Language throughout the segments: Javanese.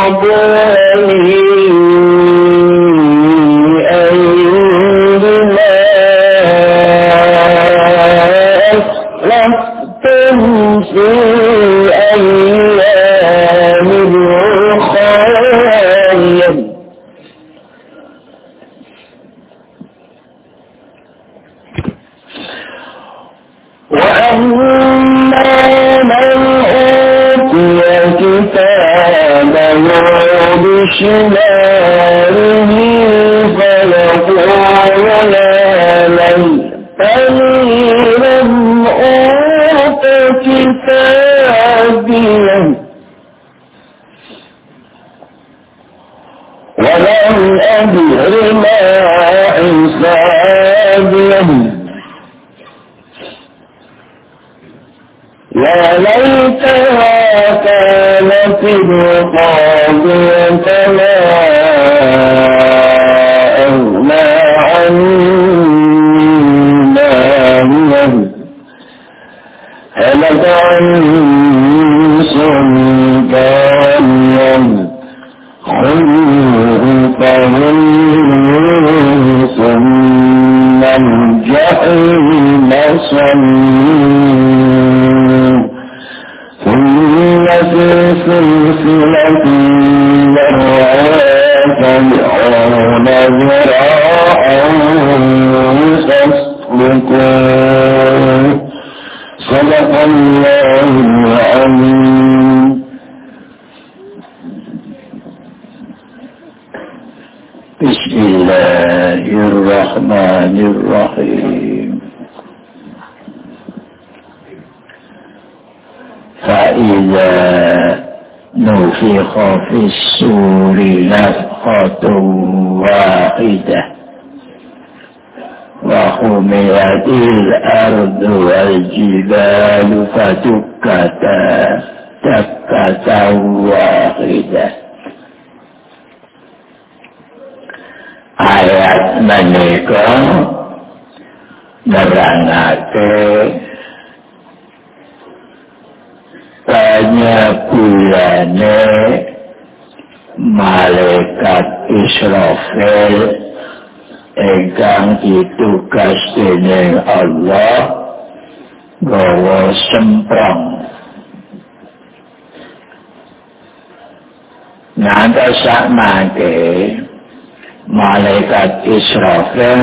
Malaikat Israfil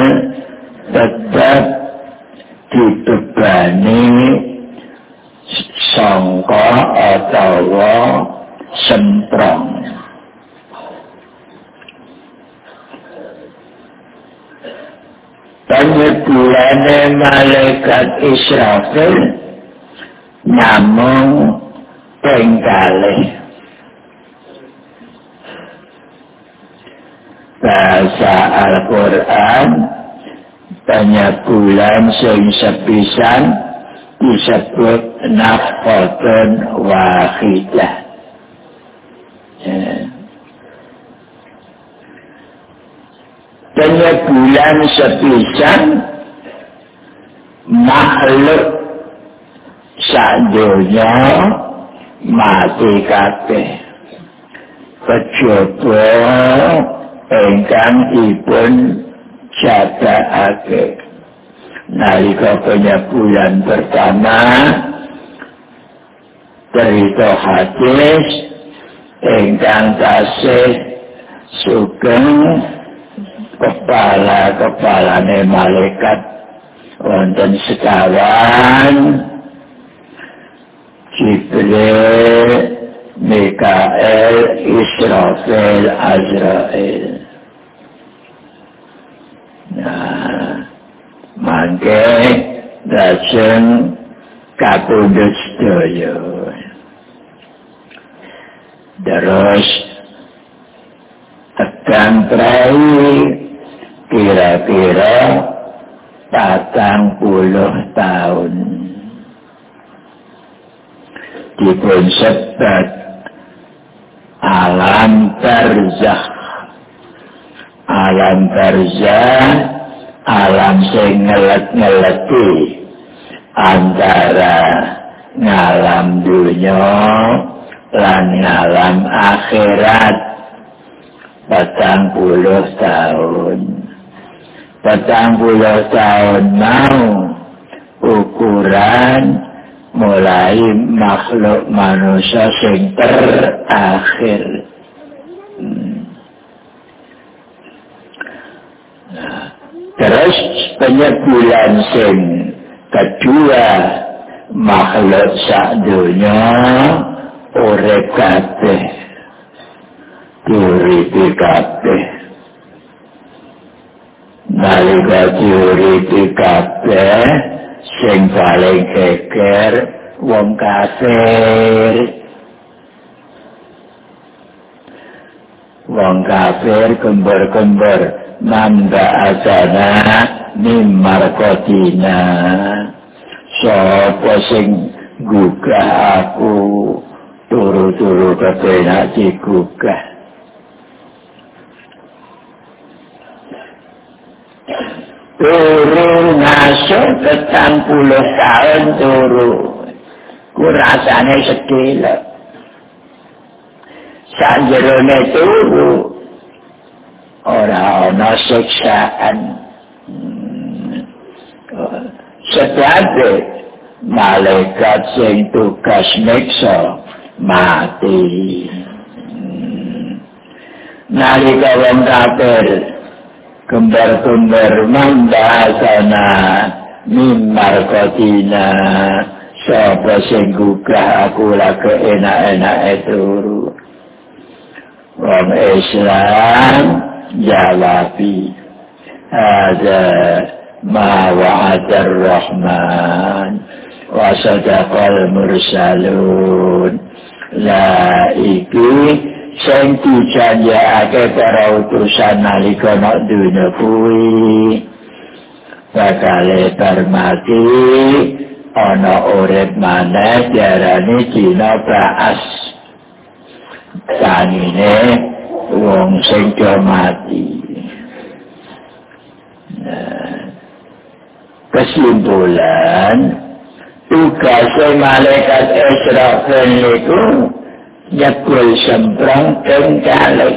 tetap dibebani sangka atawa semprong. Penyebulane malaikat Israfil namung penggalih. Bahasa Al-Quran penyebulan sing sepisan disebut nafkhatun wahidah. Penyebulan sepisan makhluk sadonya mati kabeh kejaba ingkang dipun jagakake. Nalika penyebulan pertama cerita hadis ingkang tasih sugeng kepalane malaikat wonten sekawan Jibril, Mikael, Israfil, Azrail. Nah, mangke lajeng kapundhut sedaya. Terus tekan prai kira-kira 40 tahun. Dipun sebat alam barzakh. Alam barzakh, alam sing ngelet-ngeleti antara ngalam dunya lan alam akhirat 40 tahun. 40 tahun mau ukuran mulai makhluk manusia sing terakhir. Terus penyebulan sing kedua makhluk sadunya urip kabeh diuripi kabeh nalika diuripi kabeh sing paling geger wong kafir kembar-kembar nanda asana mimmarkotina sapa sing gugah aku turu-turu kepenak digugah turu ngasuh 40 tahun turu ku rasane sekelek sanjerone turu ora ana siksaan sebab malaikat sing tugas meksa mati nalika wong kafir kembar-kembar mandasana mimmarkotina sapa sing gugah aku lagi enak-enak turu wong Islam jawabi ada ma wa'adar rahman wa sadaqal mursalun la iki sing dijanjekake para utusan nalika nek dunya kuwi bakal termati ana urip maneh diarani dina baas sanine wong sing mati. Kesimpulan tugas malaikat Israfil itu nyekul semprong kengkalik.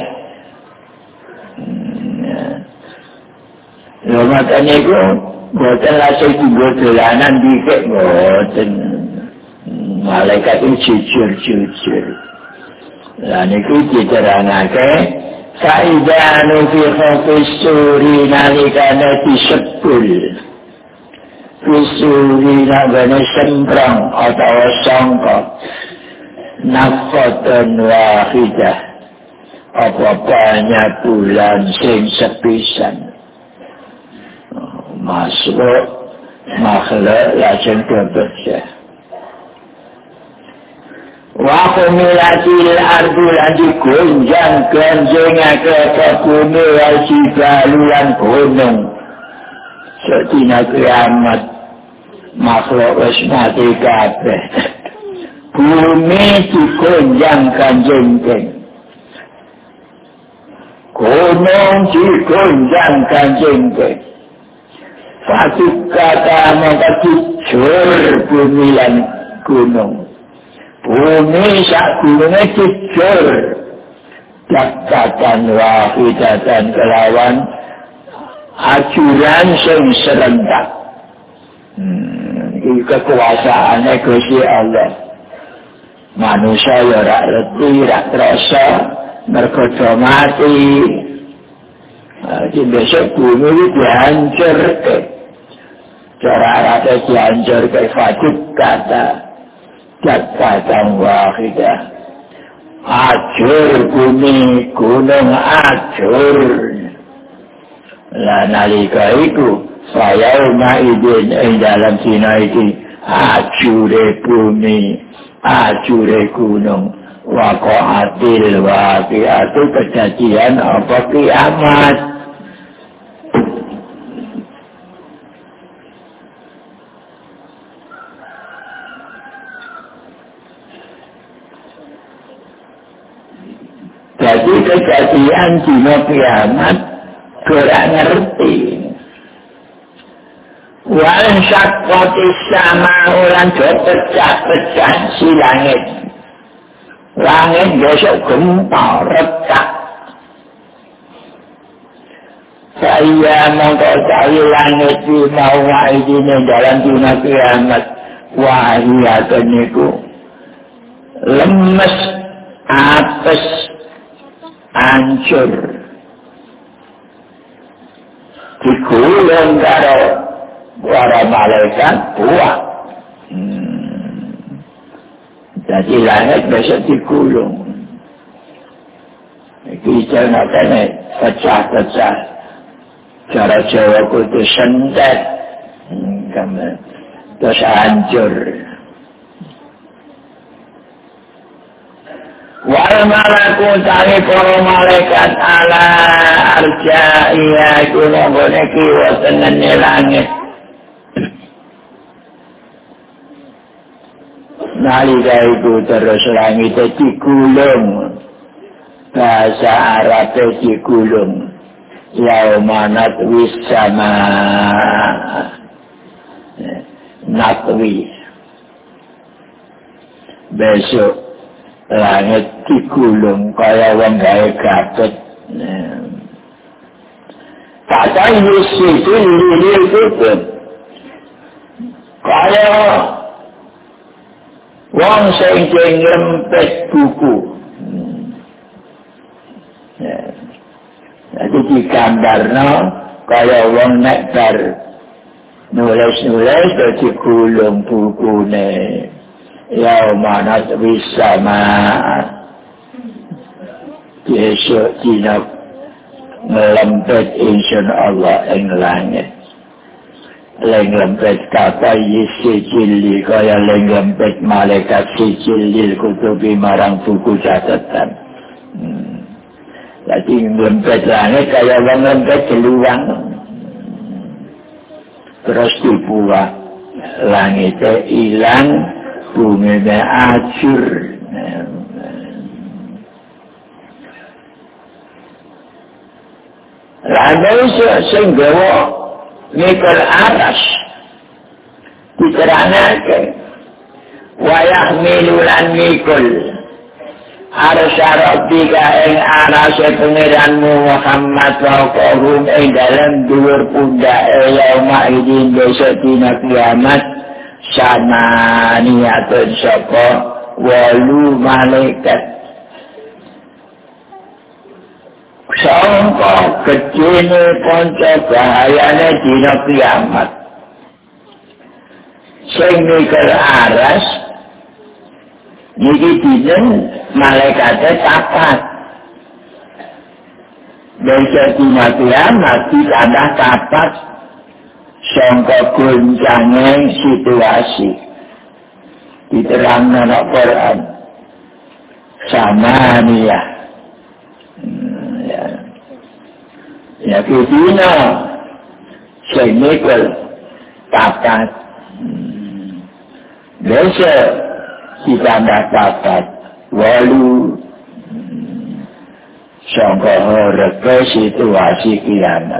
Makanya itu boten langsung tinggal dolanan dikit boten. Malaikat itu jujur. Dan itu diterangake Saida nufiqa fisuri nalikana disebul fisuri nagana semprong atau sangka nafatan wahidah apa banyak bulan sing sepisan masuk makhluk lajeng kebersih wa kumilatil ardu lan digonjang-ganjengake ke bumi wal jibalu lan gunung sedina kiamat makhluk wis mati kabeh bumi digonjang-ganjengke gunung digonjang-ganjengke satu kata maka dijur bumi lan gunung bumi sak gunungnya jujur dakatan wahidatan kelawan ajuran sing serentak kekuasaannya Gusti Allah manusia ya rak reti rak terasa mergo mati besok bumi itu dihancur cara rata dihancur fatuk kata dakatan wahidah ajur bumi gunung ajur lah nalika iku saya maidin dalam sina iki ajure bumi ajure gunung waqa'atil waqi'atu kejadian apa kiamat jadi kejadian dina kiamat kurang ngerti. Wal syaqqatis sama'u lan pecah-pecah si langit. langit besok gempa retak. Saya mengkali langit di bawah ini dalam dunia kiamat. Wahiyatun niku lemes, apes, hancur. Digulung karo para malaikat buah. Jadi langit besok digulung. Kita nakane pecah-pecah. Cara Jawa kudu sendet. Terus hancur. Wal malaku tari para malaikat ala arja'iyah iku nonggone kiwa tengene langit. Nalika itu terus langit digulung. Bahasa Arab digulung. Yauma natwis sama natwi. Besok langit digulung kaya wong gawe gatot. Kata Yesus itu kaya wong sing nglempet buku. Jadi digambarno kaya wong nek bar nulis-nulis dadi gulung bukune. Ya manat wisama. Besok dina ngelempet insyaallah ing langit. Lempet kata sijili kaya lempet malaikat sijili kutubi marang buku catatan. Jadi lempet langit kaya lempet keluang. Terus dibuat langitnya hilang, buminya hancur. Lalu sehingga mikul aras diterangkan wayah milulan mikul arsa rabbika ing arase pengiranmu Muhammad wa qawhum ing dalam dhuwur pundake yauma idin besok dina kiamat samaniyatun sapa 8 malaikat sangka gedene panca bahayane dina kiamat sing mikul aras niki dinten malaikate tapat besok dina kiamat ditambah tapat sangka goncange situasi diterangkan dalam Quran samaniyah. Ya kudina sing mikul tapat besok ditambah tapat 8 sangka horeke situasi kiamat.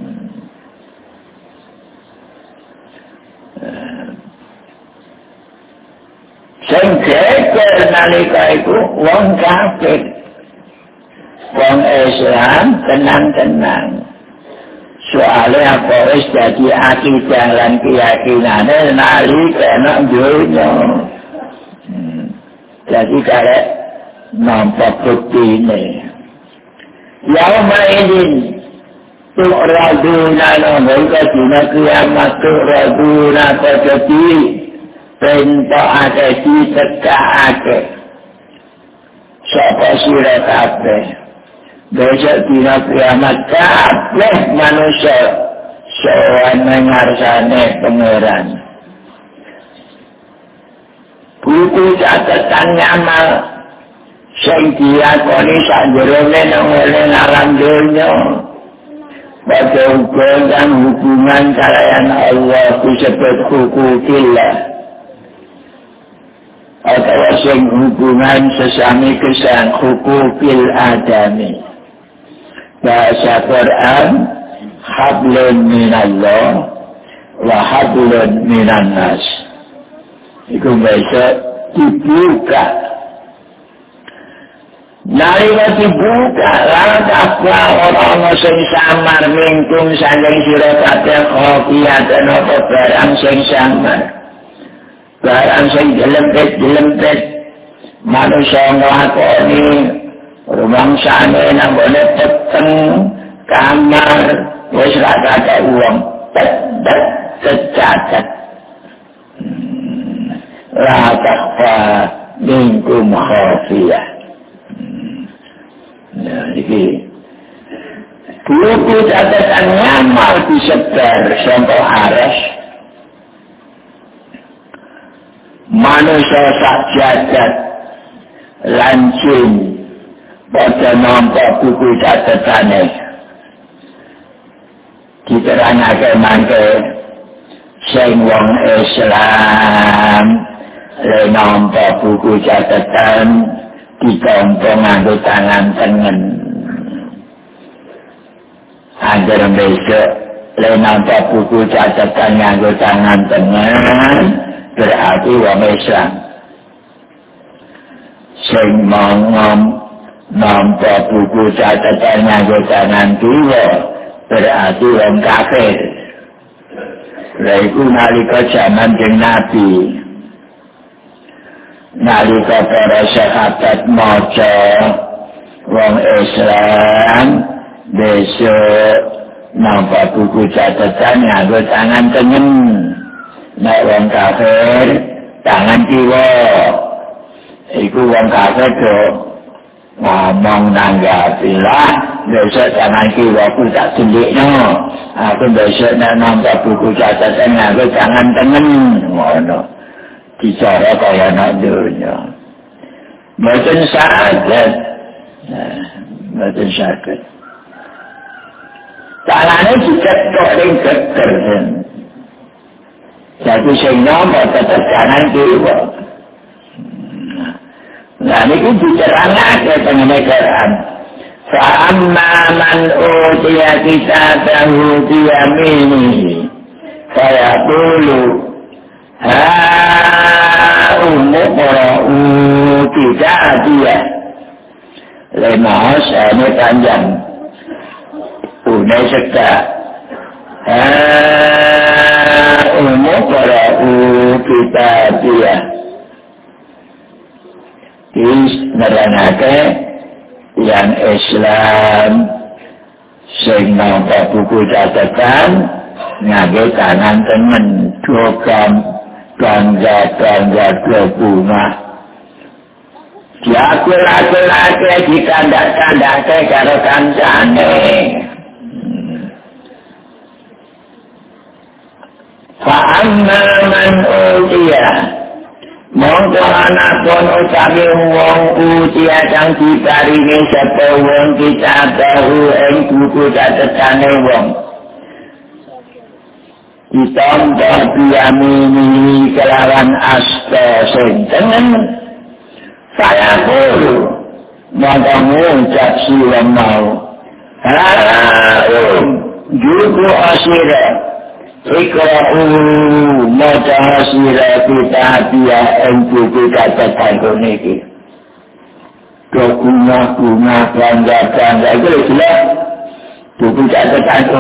Sing geger nalika iku wong kafir. Wong Islam tenang-tenang. Soalnya apa wis dadi akidah lan keyakinane nalika nek dunya. Jadi karek nampak buktine. Yauma idin tu'raduna nangka dina kiamat tu'raduna tetapi perintah ada ditegakake. Sapa sira kabeh besok dina kiamat kabeh manusia sowan mengarsane pangeran. Buku catatan amal sing dilakoni sakjerone nang alam donya. Pada hubungan kalian Allah disebut hukukillah. Atau sing hubungan sesami kesan hukukil adami. Bahasa Quran hablun minallah wa hablun minan nas. Iku bahasa dibuka Nalika dibuka lakafla orang sing samar mingkum saking sira kabeh khofiyatan apa barang sing samar. Barang sing jelempet manusia nglakoni rumangsane nang gone peteng kamar wis ra ada uang tercatat. Lakafla mingkum khofiyah. Nah, ini buku catatan ngamal disebar sampai aras manusia sak jagat lancing pada nampak buku catatannya diterangkan mangke sing wong Islam le nampak buku catatan dikompong nganggo tangan tengen. Angger besok le nampak buku catatan nganggo tangan tengen berarti wong Islam. Sing nampak buku catatan nganggo tangan kiwa berarti wong kafir. Lha iku nalika jaman Kanjeng Nabi. Nalika para sahabat maca wong Islam besok nampak buku catatan nganggo tangan tengen, nek wong kafir tangan kiwa. Iku wong kafir do ngomong nanggapilah besok tangan kiwa ku tak delikno. Aku besok nek nampak buku catatan nganggo tangan tengen ngono. Bicara kaya nak dunia. Mboten saged. Mboten saged. Tangannya diketok ning geger. Jadi sing nomor tetep kanan kiwa. Nah niku diterangake teng Quran. Fa amma man utiya kitabahu bi yaminihi fa yaqulu Umura'u tidak dia lemah ini panjang unai seka Umura'u tidak dia is nerangake yang Islam sing nampak buku catatan nganggo tangan temen dokam bangga bunga. Diaku laki-laki dikandak-kandake karo kancane. Fa'amma man utiya mongko ana kono utawi wong utiya kang diparingi sapa wong kitabahu ing buku catetane wong. Ditambah biyamini kelawan asta sing tengen saya guru maka ngucap silang mau juku asira ikra'u maca asira kita dia yang buku catatan koniki bunga bangga itu jelas buku catatan itu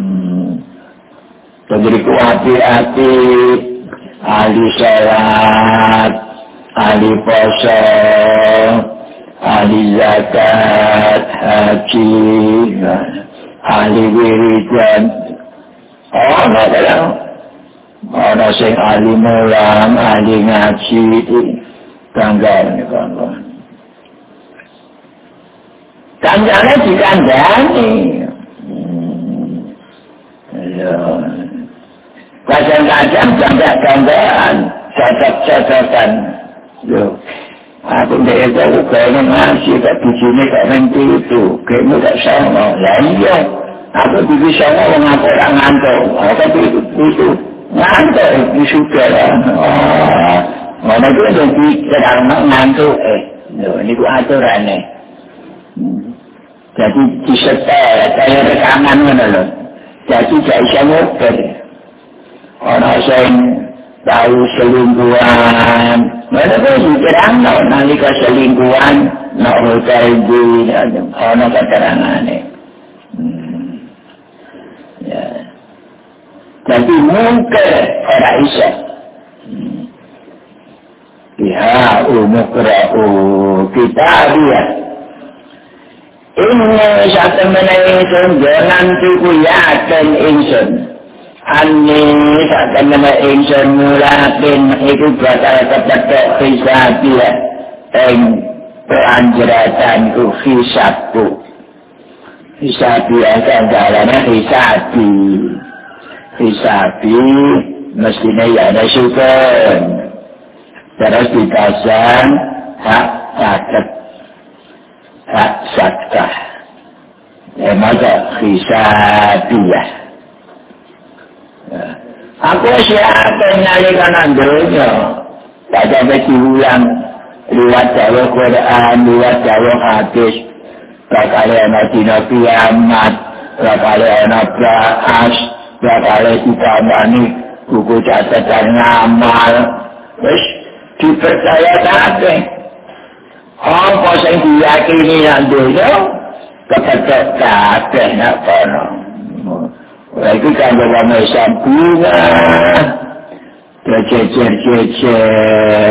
Tegriku hati-hati, ahli sholat, ahli poso, ahli zakat, haji, ahli wiridan. Oh, nggak ada. Ada sing ahli mulang, ahli ngaji, tanggal ini kawan-kawan. Tanggalnya dikandani. Kadang-kadang gambar-gambaran, catat-catatan. Aku tidak tahu kayaknya masih tak begini tak nanti itu. Kayaknya tak sama. Ya iya. Aku bisa ngomong orang ngantuk. Tapi itu ngantuk. Itu sudah lah. Mana itu yang sedang ngantuk. Ini ku aturannya. Jadi disetel. Saya rekaman mana loh. Jadi gak bisa ngobrol. Orang yang tahu selingkuhan. Mana pun terang nalika selingkuhan nak hotel di ana keterangane. Ya. Jadi mungkin orang Islam. Ya, umukra'u kitabiyah. Ini satu menaikkan jangan tuku yakin insun. Ani satu menaikkan mulakin itu bakal kepada hisabiyah. Pelanjaratanku hisabku. Hisabiyah kan jalannya hisabi. Hisabi mestinya ya ada syukur. Terus dipasang hak sakit, hak sakah. Maka hisabiyah. Aku siapa yang nyalikan andronya? Tak sampai diulang. Liwat jauh Quran, liwat jauh hadis. Bakal ada dina kiamat, bakal ada bahas, bakal ditamani buku catatan ngamal. Terus dipercaya kabeh. Apa sing diyakini nang donya kepetek kabeh nak kono. Lagi kanggo wong Islam bunga. Jejer-jejer,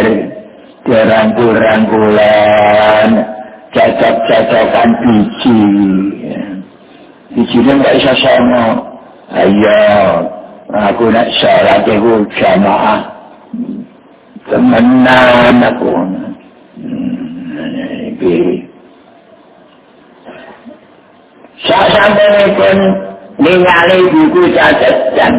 dirangkul-rangkulan, cocok-cocokan biji. Bijine nggak iso sama. Ayo, aku nak salat iku jamaah. Temenan aku. Sampai pun ningali buku catatan.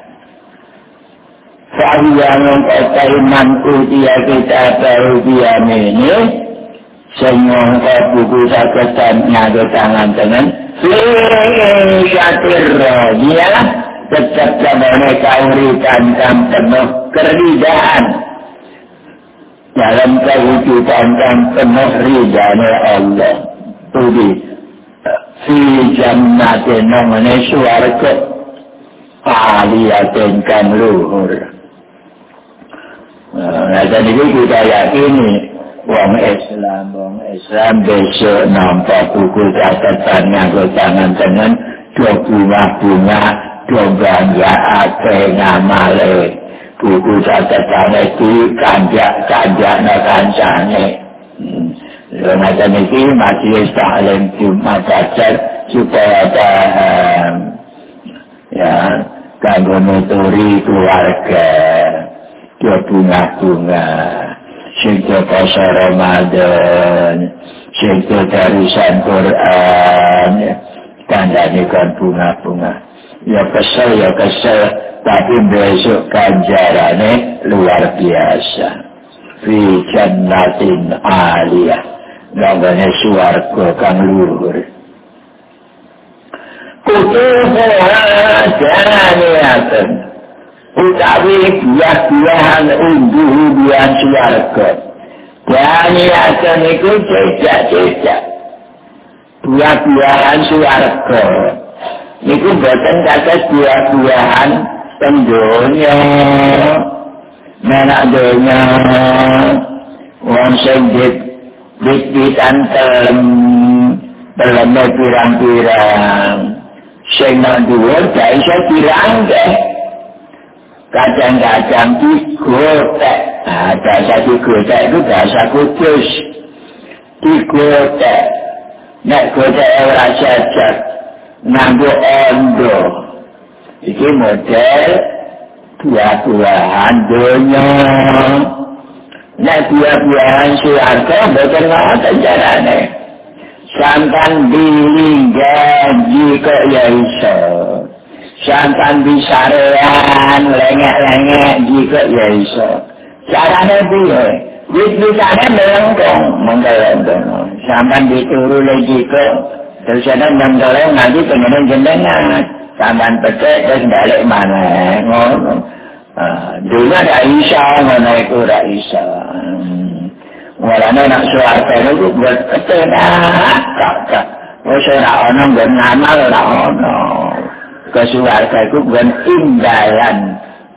Saya mengkata imanku dia kita baru dia ini. Semua buku catatannya di tangan-tangan. Syatir dia tetap mereka uritan dan penuh keridaan. Dalam kewujudan dan penuh ridhanya Allah. Tudi fi jannatin namanya suarga aliyatin kan luhur. Nah, dan itu kita yakini wong Islam besok nampak buku catatannya ke tangan-tangan dua bunga-bunga dua bangga apa ngamale. Buku catatan itu kanjak na kancane. Macam ini majelis taklim Jumat Ajar supaya ada ya kanggo nuturi keluarga dua bunga-bunga. Singko puasa Ramadan, singko darusan Quran, kandanikan bunga-bunga. Ya kesel. Tapi besok ganjarannya luar biasa. Fi jannatin aliyah. Namanya suarga kang luhur. Kutubuha janiyatun. Utawi buah-buahan umbuh-umbuhan suarga. Janiyatun itu cecak-cecak. Buah-buahan suarga. Itu buatan kata buah-buahan pendonya, menak donya, wong sing ditantem, belemah pirang-pirang, sing nak dhuwur gak iso dirangkeh, kadang-kadang digotek, bahasa digotek itu bahasa kudus, digotek, nek gotek ora jajak, nganggo ondo. Iki model buah-buahan donya. Nek buah-buahan suarga boten ngoten carane. Sampan dilinggahi kok ya iso. Sampan bisarean lengek-lengek kok ya iso. Carane piye? Wit-witane melengkung. Sampan dituru lagi kok terus ada menggeleng nanti pengen jenengan. Sampan pecah terus balik mana ngono. Dulu ada Isa ngono iku ora Isa. Walane nak suarga itu buat ketenak kakak. Wis ora ono nggon ngamal ora ono. Ke suarga iku buat imbalan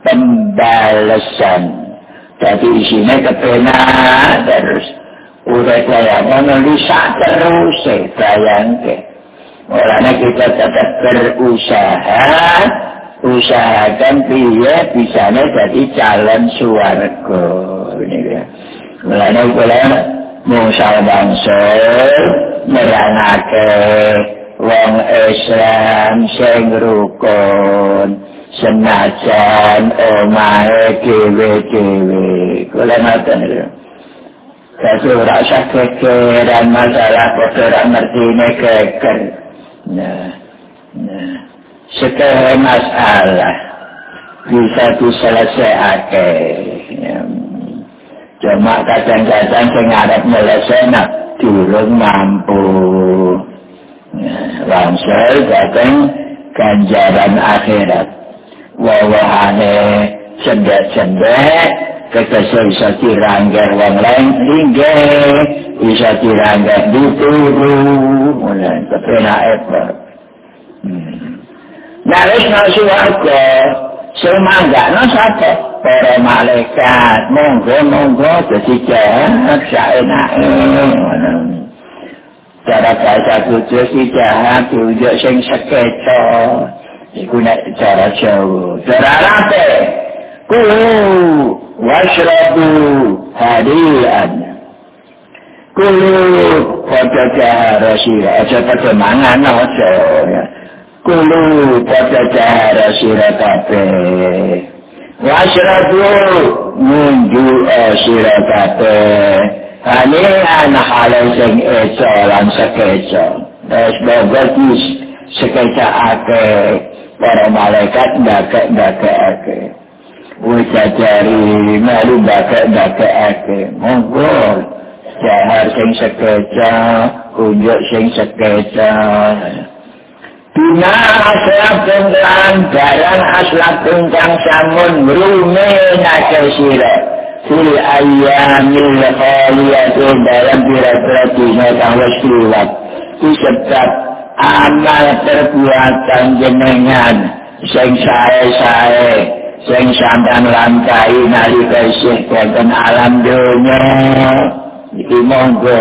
pembalasan. Jadi isinya kebenar terus. Udah kayak menulis terus bayangke. Mulanya kita tetap berusaha, usahakan dia bisanya jadi calon swarga. Ini ya. Mulanya musal bangsa nerangake wong Islam sing rukun senajan omahe dhewe-dhewe. Kula ngoten lho. Jadi ora usah kekeran masalah ora ngertine keker. Nah. Segala masalah bisa diselesaikan. Cuma kadang-kadang sing arep nyelesaikan durung mampu. Langsung datang ganjaran akhirat. Wawahane cendek-cendek, kekesel bisa diranggar wong lain linggih, bisa diranggar dituru, mulai kepenak ekor. Naris nasuwarga, semanggakno sapa? Para malaikat, monggo dadi jahat saenake. Cara bahasa kudus si jahat diunjuk sing sekeca. Iku nek cara Jawa. Cara Arabe, kulu washrabu hadian. Kulu pada jahara sira, aja pada mangan aja. Kulu pada jahara sira kabeh. Washrabu mundu sira kabeh. Hanian halal sing eca lan sekeca. Terus bagus sekeca akeh. Para malaikat ndakek-ndakekake. Wujajari melu ndakek-ndakekake. Monggo jahar sing sekeca, unjuk sing sekeca. Bina aslapun lan barang aslapun kang samun rumenake sira. Fil ayyamil khaliyati dalam pira-pira dina kang wis liwat. Disebab amal perbuatan jenengan sing sae-sae sing sampeyan lampahi nalika isih wonten alam donya iki monggo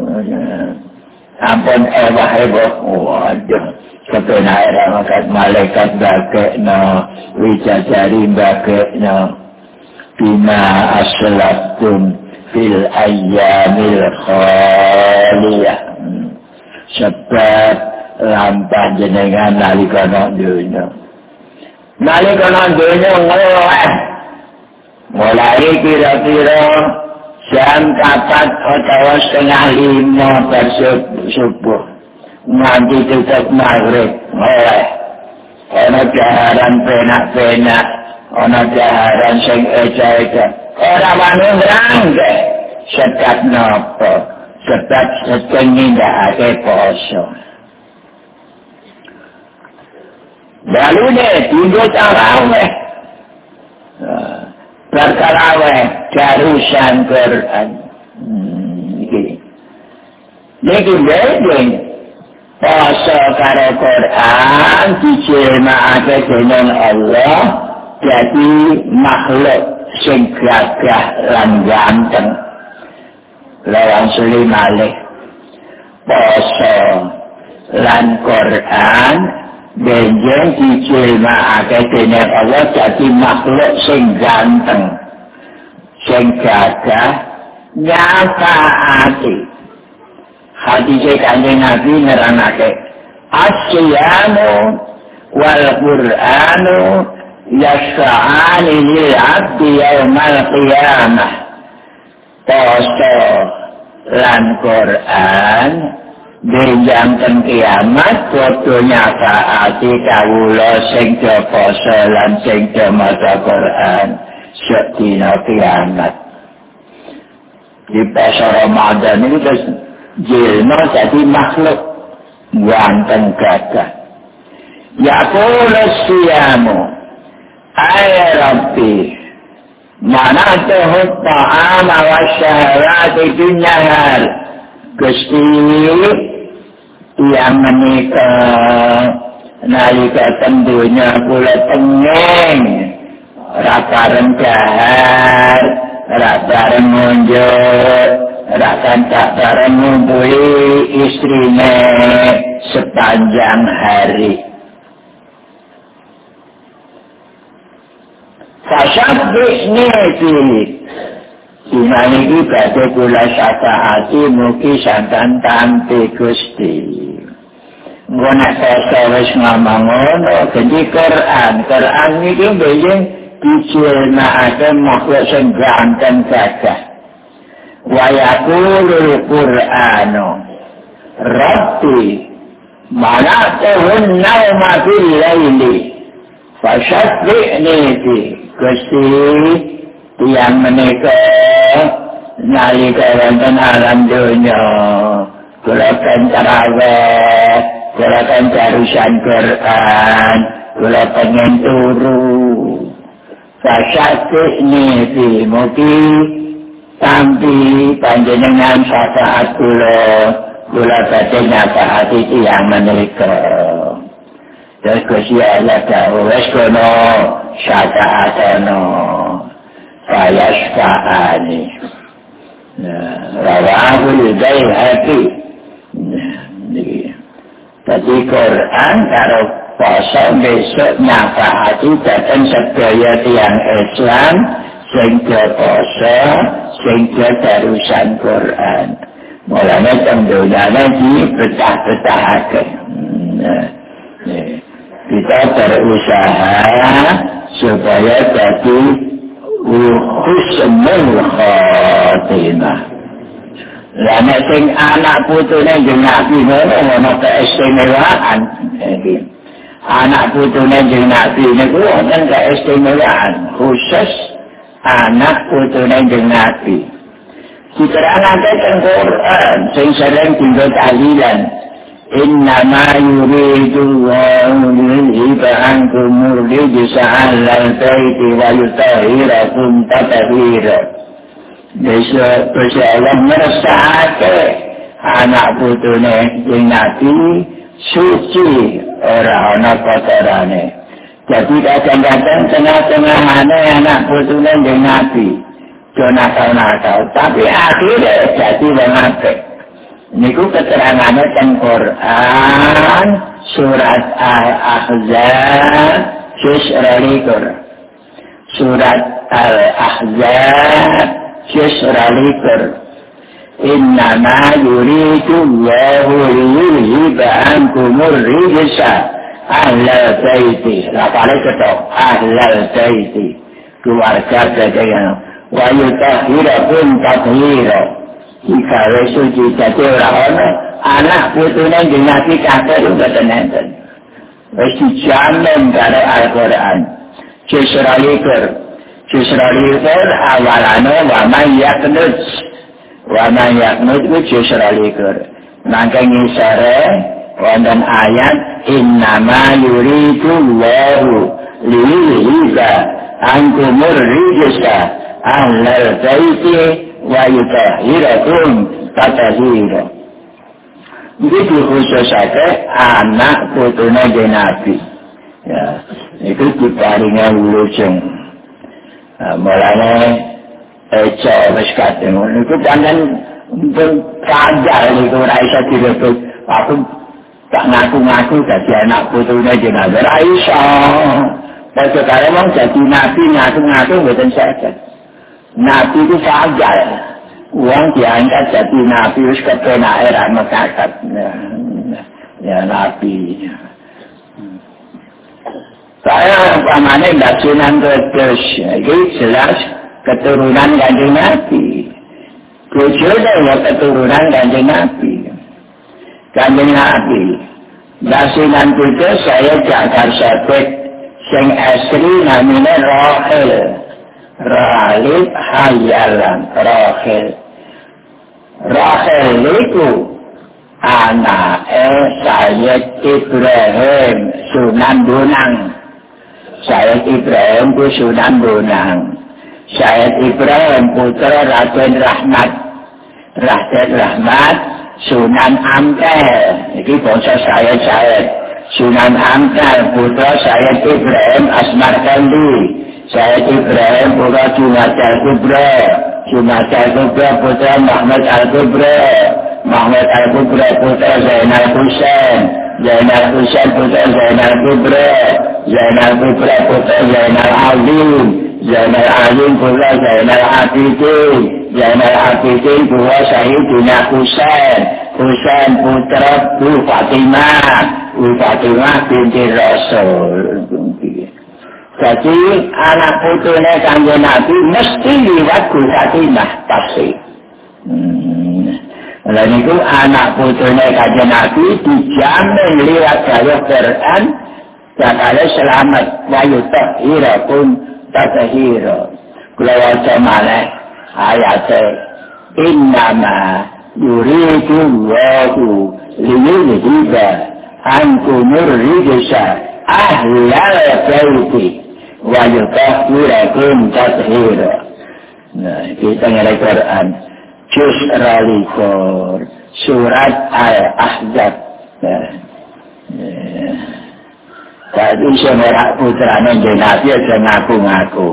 ampun ewah-ewah waduh kepenak malaikat bagekno wijajari bagekno bima aslaftum fil ayyamil khaliyah sebab lampah jenengan nalika donya. Nalika donya ngeleh. Mulai kira-kira jam 4 atau setengah 5 bersubuh. Nganti tutup maghrib ngeleh. Ana jaharan penak-penak, ana jaharan sing eca-eca. Ora wani ngrangge. Sekat napa? Sebab sedang nindakake poso. Lalu tinggal taraweh. Bertaraweh darusan Quran. Niki bedeng poso karo Quran dijelmakake dening Allah jadi makhluk sing gagah lan ganteng. Lawan suli malih poso lan Quran benjeng dijelmakake dening Allah dadi makhluk sing ganteng sing gagah nyafaati hadise Kanjeng Nabi nerangake as-siyamu wal Qur'anu yas'ani lil 'abdi yaumal qiyamah poso lan Quran benjang ten kiamat padha nyafaati kawula sing poso lan sing maca Quran sedina kiamat. Di poso Ramadan itu terus jelma jadi makhluk ganteng gagah. Yaqulu siyamu ay Rabbi manatuhu ta'ama wa syahwati dunyahar Gusti yang menikah nalika tentunya kula pengen ora bareng dahar, ora bareng ngunjuk, ora kantak bareng ngumpuli istrine sepanjang hari. Fasabbih niti Imani iki badhe kula syafaati mugi santan tampi Gusti. Engko nek wis ngomong ngono ganti Quran iki mbenjing dijelmakake makhluk sing ganteng gagah. Wa yaqulul Qur'anu Rabbi mala'tahun nauma fil laili fasabbihni Gusti yang menika nalika wonten alam dunya kula tarawih kula tarusan Quran kula pengen turu fasabbihni mugi tampi panjenengan syafaat kula badhe nyafaati tiyang menika. Terus Gusti Allah dawuh wis kono syafaatno saya syafa'ani. Rawahul Baihaqi. Jadi Quran karo poso besok nyafaati datang sedaya tiyang Islam sing poso sing darusan Quran. Mulane tendunane dipecah-pecahake. Kita berusaha supaya jadi husnul khatimah. Lah nek sing anak putune jeneng Nabi ngono keistimewaan. Anak putune jeneng Nabi niku wonten keistimewaan khusus anak putune jeneng Nabi. Diterangake teng Quran sing sering dienggo tahlilan. Innama yuridu Allahu liyudhiba ankum rijsa ahlal baiti wa yutahhirakum tathira. Besok Allah meresahake anak putune ing Nabi suci ora ana kotorane. Jadi kadang-kadang tengah-tengahane anak putune ing Nabi do nakal-nakal, tapi akhirnya jadi wong apik. Niku keterangane teng Quran surat Al-Ahzab juz 2. Surat Al-Ahzab juz 2. Innama yuridu Allahu liyudhiba ankumur rijsa ahlal baiti. Lapane ketok ahlal baiti. Keluarga sedaya wa yutahhirakum tathira. Jika suci jadi orang anak putune jeneng Nabi kabeh mboten enten. Wis dijamin karo Al-Qur'an. Juz 2 awalane wa man yaqnut. Wa man yaqnut juz 2. Nanging isare wonten ayat innama yuridu Allahu liyudhiba ankumur rijsa ahlal baiti wa yutahhirakum tathira. Iki dikhususake anak putune Nabi. Ya, itu diparingi wilujeng. Mulane eco wis kadang niku pancen panjang niku ora iso direbut. Aku tak ngaku-ngaku dadi anak putune Nabi. Ora iso. Padha karo wong dadi nabi ngaku-ngaku mboten saged. Nabi itu fajar. Uang diangkat jadi nabi wis kepenake ra mekakat. Ya nabi. Saya pamane ndak Sunan Kudus. Iki jelas keturunan Kanjeng Nabi. Bojone ya keturunan Kanjeng Nabi. Kanjeng Nabi. Ndak Sunan Kudus saya jagar sebut sing asli namine Rahel. Ralib hayalan Rahel itu anake Sayyid Ibrahim Sunan Bonang. Sayyid Ibrahim itu Sunan Bonang. Sayyid Ibrahim putra Raden Rahmat. Raden Rahmat Sunan Ampel. Ini bangsa Sayyid Sunan Ampel putra Sayyid Ibrahim Asmar Kandi. Said Ibrahim putra Junaid Al-Kubra, Junaid Al-Kubra putra Muhammad Al-Kubra, Muhammad Al-Kubra putra Zainal Husain, Zainal Husain putra Zainal Kubra, Zainal Kubra putra Zainal Alim, Zainal Alim putra Zainal Abidin, Zainal Abidin putra Sayyidina Husain, Husain putra Bu Fatimah binti Rasul. Jadi anak putune Kanjeng Nabi mesti liwat Bu Fatimah pasti. Lalu itu anak putune Kanjeng Nabi dijamin liwat jalur Quran bakal selamat wa yutahhira pun tatahira. Kula waca malih ayate innama yuridu Allahu liyudhiba ankumur rijsa ahlal baiti wa yutahhirakum tathira. Nah, kita ngelai Quran juz Al-Qur'an surat Al-Ahzab. Tadi semerak putrane Nabi aja ngaku-ngaku.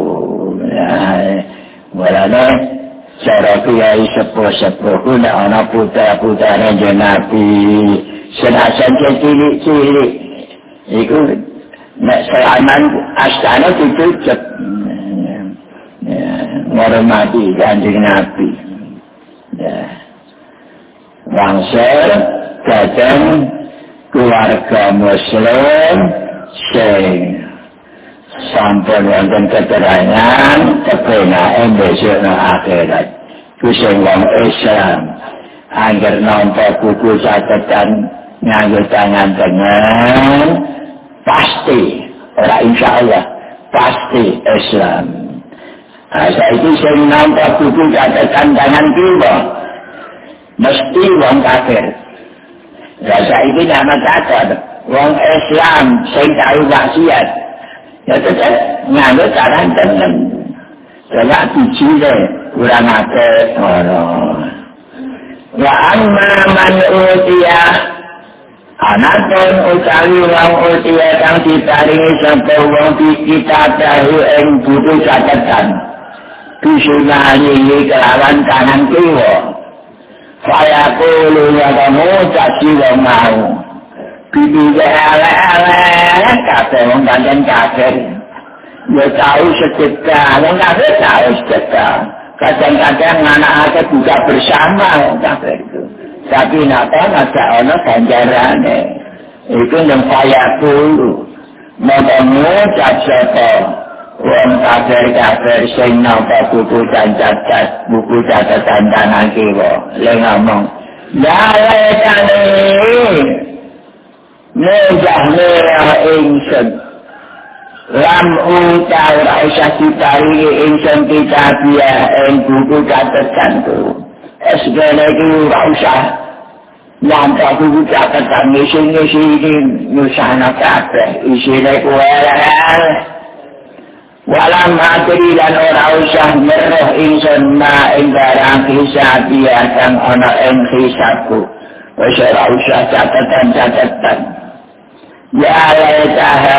Mulane cara kiai sepuh-sepuh ku nek ana putra-putrane Nabi senajan cilik-cilik iku nek salaman astana ditutup menghormati Kanjeng Nabi. Wangsel kadang keluarga Muslim sing sampun wonten keterangan kepenake besok nang akhirat. Ku sing wong Islam angger nampa buku catatan nganggo tangan tengen pasti ora insyaallah pasti Islam. Saiki sing nampa buku catatan tangan kiwa mesti wong kafir. Lah saiki nama cacat wong Islam sing tau maksiat ya tetep nganggo tangan tengen. Ora dijile kurang akeh ngono. Wa amma man utiya anakon utawi wong utiya kang diparingi sapa wong kitab tahu ing buku catatan bisunani kelawan kanan kiwa saya kulo ya kamu jadi wong mau bibi elek kabeh wong pancen kafir ya tahu sedekah wong kafir tahu sedekah kadang-kadang anak-anak buka bersama wong kafir itu tapi napa ada ana ganjarane iku yang saya kulo mau cacat wong kafir sing nampa buku catatan tangan kiwa le ngomong ya lekane nejahne ingsun lam uta ora usah ditaringi ingsun kitabiah ing buku catatan ku esgene iki ora usah nampa buku catatan ngisi nyusahna kabeh isine kuwi walam materi dan ora usah meroh ingsun ma ing barang hisab ya kang ana ing hisabku wis ora usah catatan ya laitaha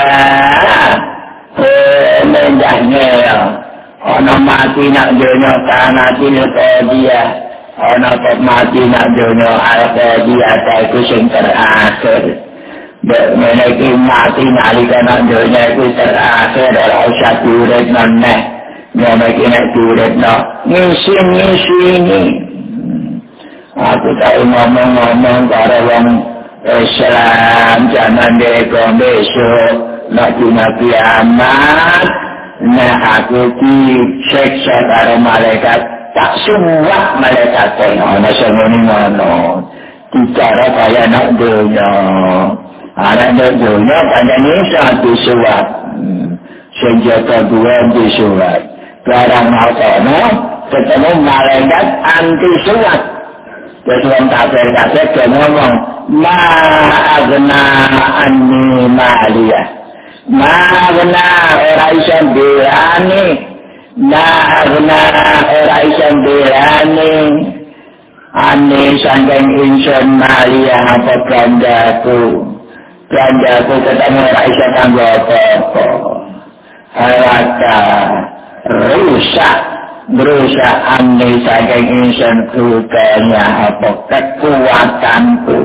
menjahnya ana mati nak donya kanatil dia ana mati nak donya al-dia iku sing terakhir. Menaiki mati nalika nak dunia itu terakhir ora usah diurip maneh menaiki nek diurip ngisi ini aku tak ngomong karo wong Islam jangan deko besok nak dina kiamat nah aku disiksa karo malaikat tak suwak malaikat ana sing ngono bicara kaya nak dunia anak dunia pada nisa disuap senjata dua disuap barang makono ketemu malaikat anti suap jadi orang kafir dia ngomong ma'agna anni ma'aliyah ma'agna ora isan birani ma'agna ora isan birani anni sangking insun ma'aliyah apa gandaku ketemu ora iso kanggo apa-apa harata rusak ane saking insun kudanya apa kekuatanku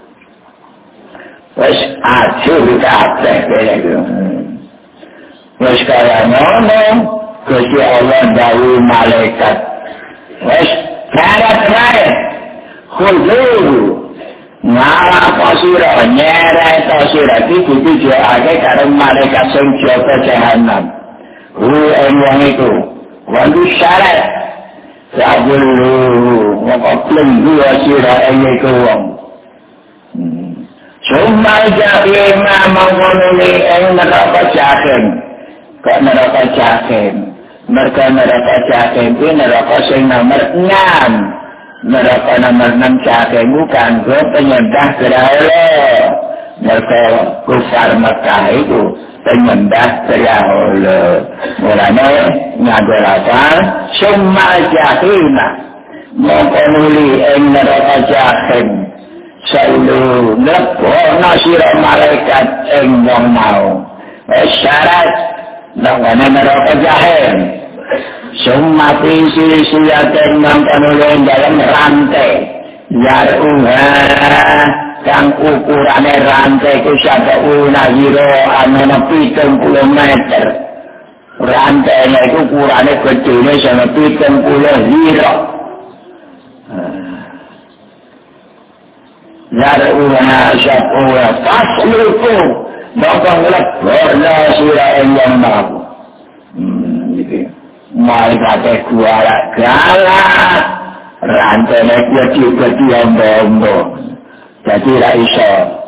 wis acur kabeh kene wis kaya ngono Gusti Allah dawuh malaikat wis cara-cara khudu ngapa sira nyeret sira iki dijake karo malaikat sing jaga jahanam wong iku wong syarat sabulu ngokleng dua sira iku wong Summa jahima mangkonuli ing neraka jahim kok neraka jahim mereka neraka jahim itu neraka sing nomor 6 neraka nomor 6 jahim bukan penyembah berhala mereka kufar Mekah itu penyembah berhala mulanya ngajarkan summa jahima mangkonuli ing neraka jahim Saulu lepono sira malaikat ing wong mau syarat nangane neraka jahim sumati silsilaten mangkono dalam rantai yaruha kang ukurane rantai ku sabuna hiro ana 70 meter rantai iku ukurane gedene sampe 70 hiro Yar'una syakura fasluku bakang lebarnya sira yang mampu malaikat kuala galak rantainya kecil-kecil yang bombo jadi raisa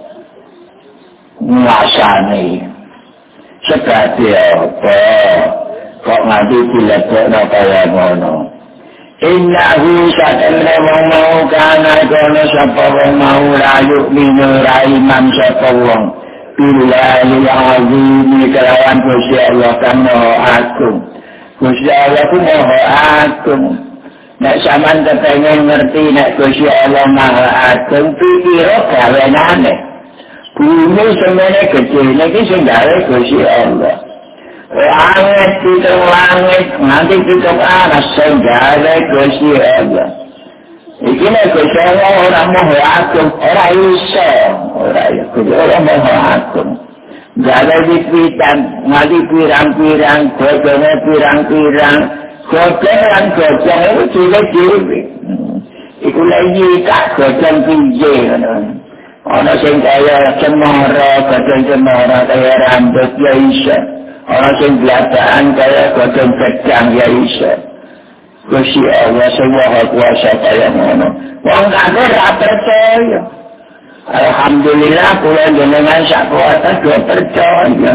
nguasani seperti apa kok nanti dilebokno kaya ngono Innahu satemne wong mau kana kono sapa wong mau layu minura iman sapa wong billahi azim kelawan Gusti Allah kang maha agung Gusti Allah ku maha agung nek sampean kepengin ngerti nek Gusti Allah maha agung pikir gawenane bumi semene kecil iki sing gawe Gusti Allah langit itu langit nanti kita anak senggara Gusti Allah iki nek Gusti Allah ora mau agung ora iso ora mau agung gawe dipitan ngali pirang-pirang godone pirang-pirang godone itu cilik-cilik iku lagi tak godone pinje ana sing kaya cemara godone cemara kaya rambut ya iso orang yang belakang kaya godong pedang ya isa Gusti Allah semua kuasa kaya ngono wong kabeh ra percaya alhamdulillah kula jenengan sak kuwasa do percaya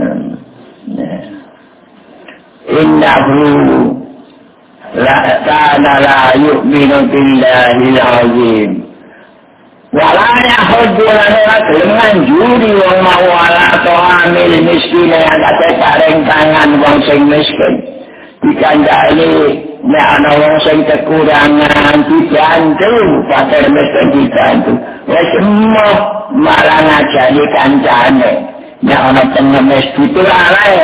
innahu la kana la yu'minu billahi azim walanya hujurane lan juri wong mau ala to amil miskin yang kate paring tangan wong sing miskin dikandani nek ana wong sing kekurangan dibantu pater miskin dibantu wis semua malah ngajari kancane nek ana pengemis ditulare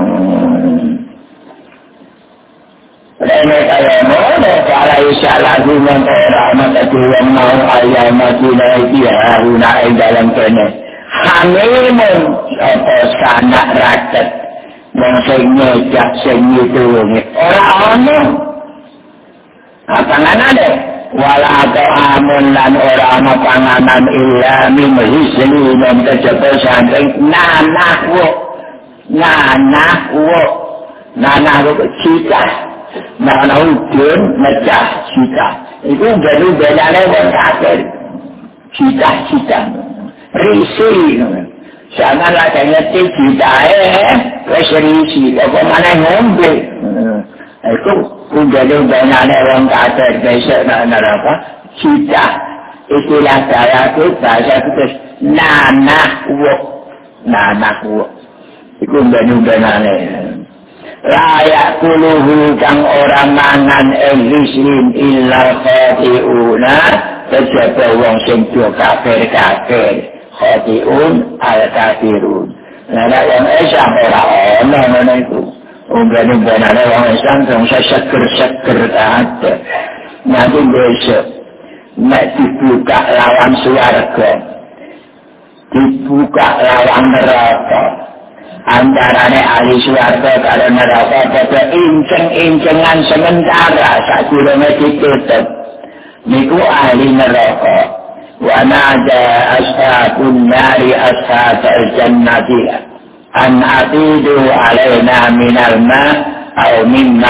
Rene kaya ngono para isa lagu mentera mata tuan mau ayah madinah dia guna dalam kene hamimun apa sanak rakyat yang sing nyejak sing nyidungi ora ono panganan deh wala ta'amun lan ora ono panganan illa min hisli dan kejaba saking nanah wo cita Nah, udun mecah cita. Itu jadi bedanya orang kafir. Cita. Risi. Jangan katanya cita wes risi. Apa mana ngombe. Itu jadi bedanya orang kafir. Besok neraka cita. Itulah saya itu bahasa itu nanah wo. Itu bedanya. Layak kuluhu kang orang mangan elislim illa khati'una kejaba wong sing do kafir khati'un al-kafirun Nah, yang Islam orang mana itu? Unggahan-unggahan orang Islam yang seger-seger ada. Nanti besok, nak dibuka lawan swarga, dibuka lawan neraka. Antarane ahli swarga karo neraka pada inceng-incengan sementara sadurunge ditutup. Niku ahli neraka. Wa nada ashabun nari ashabal jannati an atidu alaina minal ma au mimma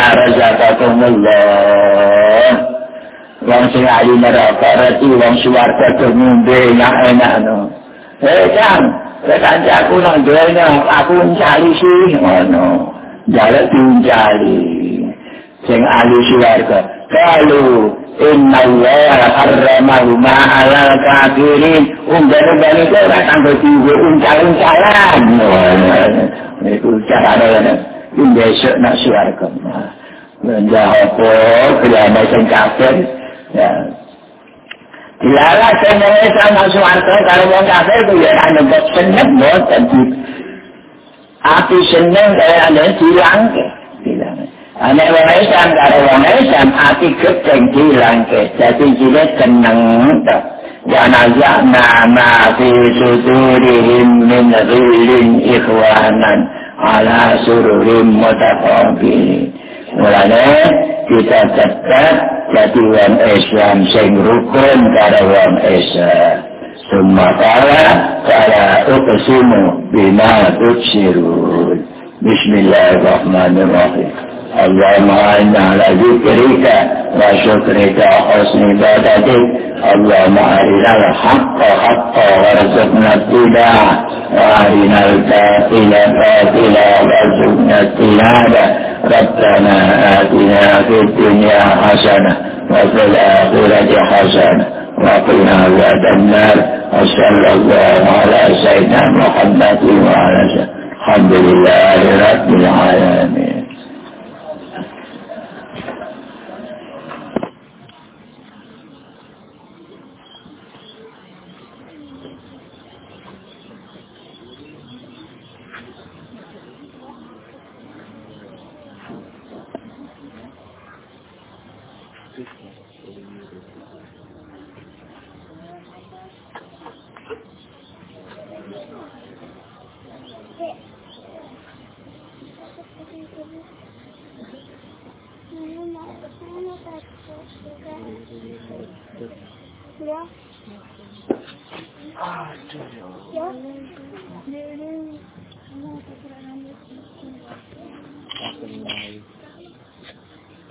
razaqakumullah. Wong sing ahli neraka reti wong swarga ngombe enak-enak no. Kang, kancaku nang donya aku mencari sih ngono. Jaluk diuncali. Sing ahli swarga. Kalau inna Allah harramahuma alal kafirin. Unggal-unggal itu ora kanggo diwe uncal-uncalan. Iku carane besok nak swarga. Menjah apa kelana sing kafir. Ya. Dilarang senenge sama swarga karo wong kafir ku ya ana seneng mboten di. Api seneng kaya ana dilangke. Anak wong Islam karo wong Islam ati gedeng dilangke. Dadi jile seneng to. Ya nazana ma fi sudurihim min ghillin ikhwanan ala sururin mutaqabilin. Mulane kita tetap jadi wong Islam sing rukun karo wong Islam. Summa qala uqsimu bima tubsirun. Bismillahirrahmanirrahim. اللهم أعنا على ذكرك وشكرك وحسن عبادتك اللهم أرنا الحق حقا وارزقنا اتباعه وأرنا الباطل باطلا وارزقنا اجتنابه ربنا آتنا في الدنيا حسنة وفي الآخرة حسنة وقنا عذاب النار وصلى الله على سيدنا محمد وعلى آله الحمد لله رب العالمين.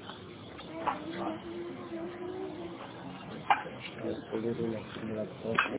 Ya.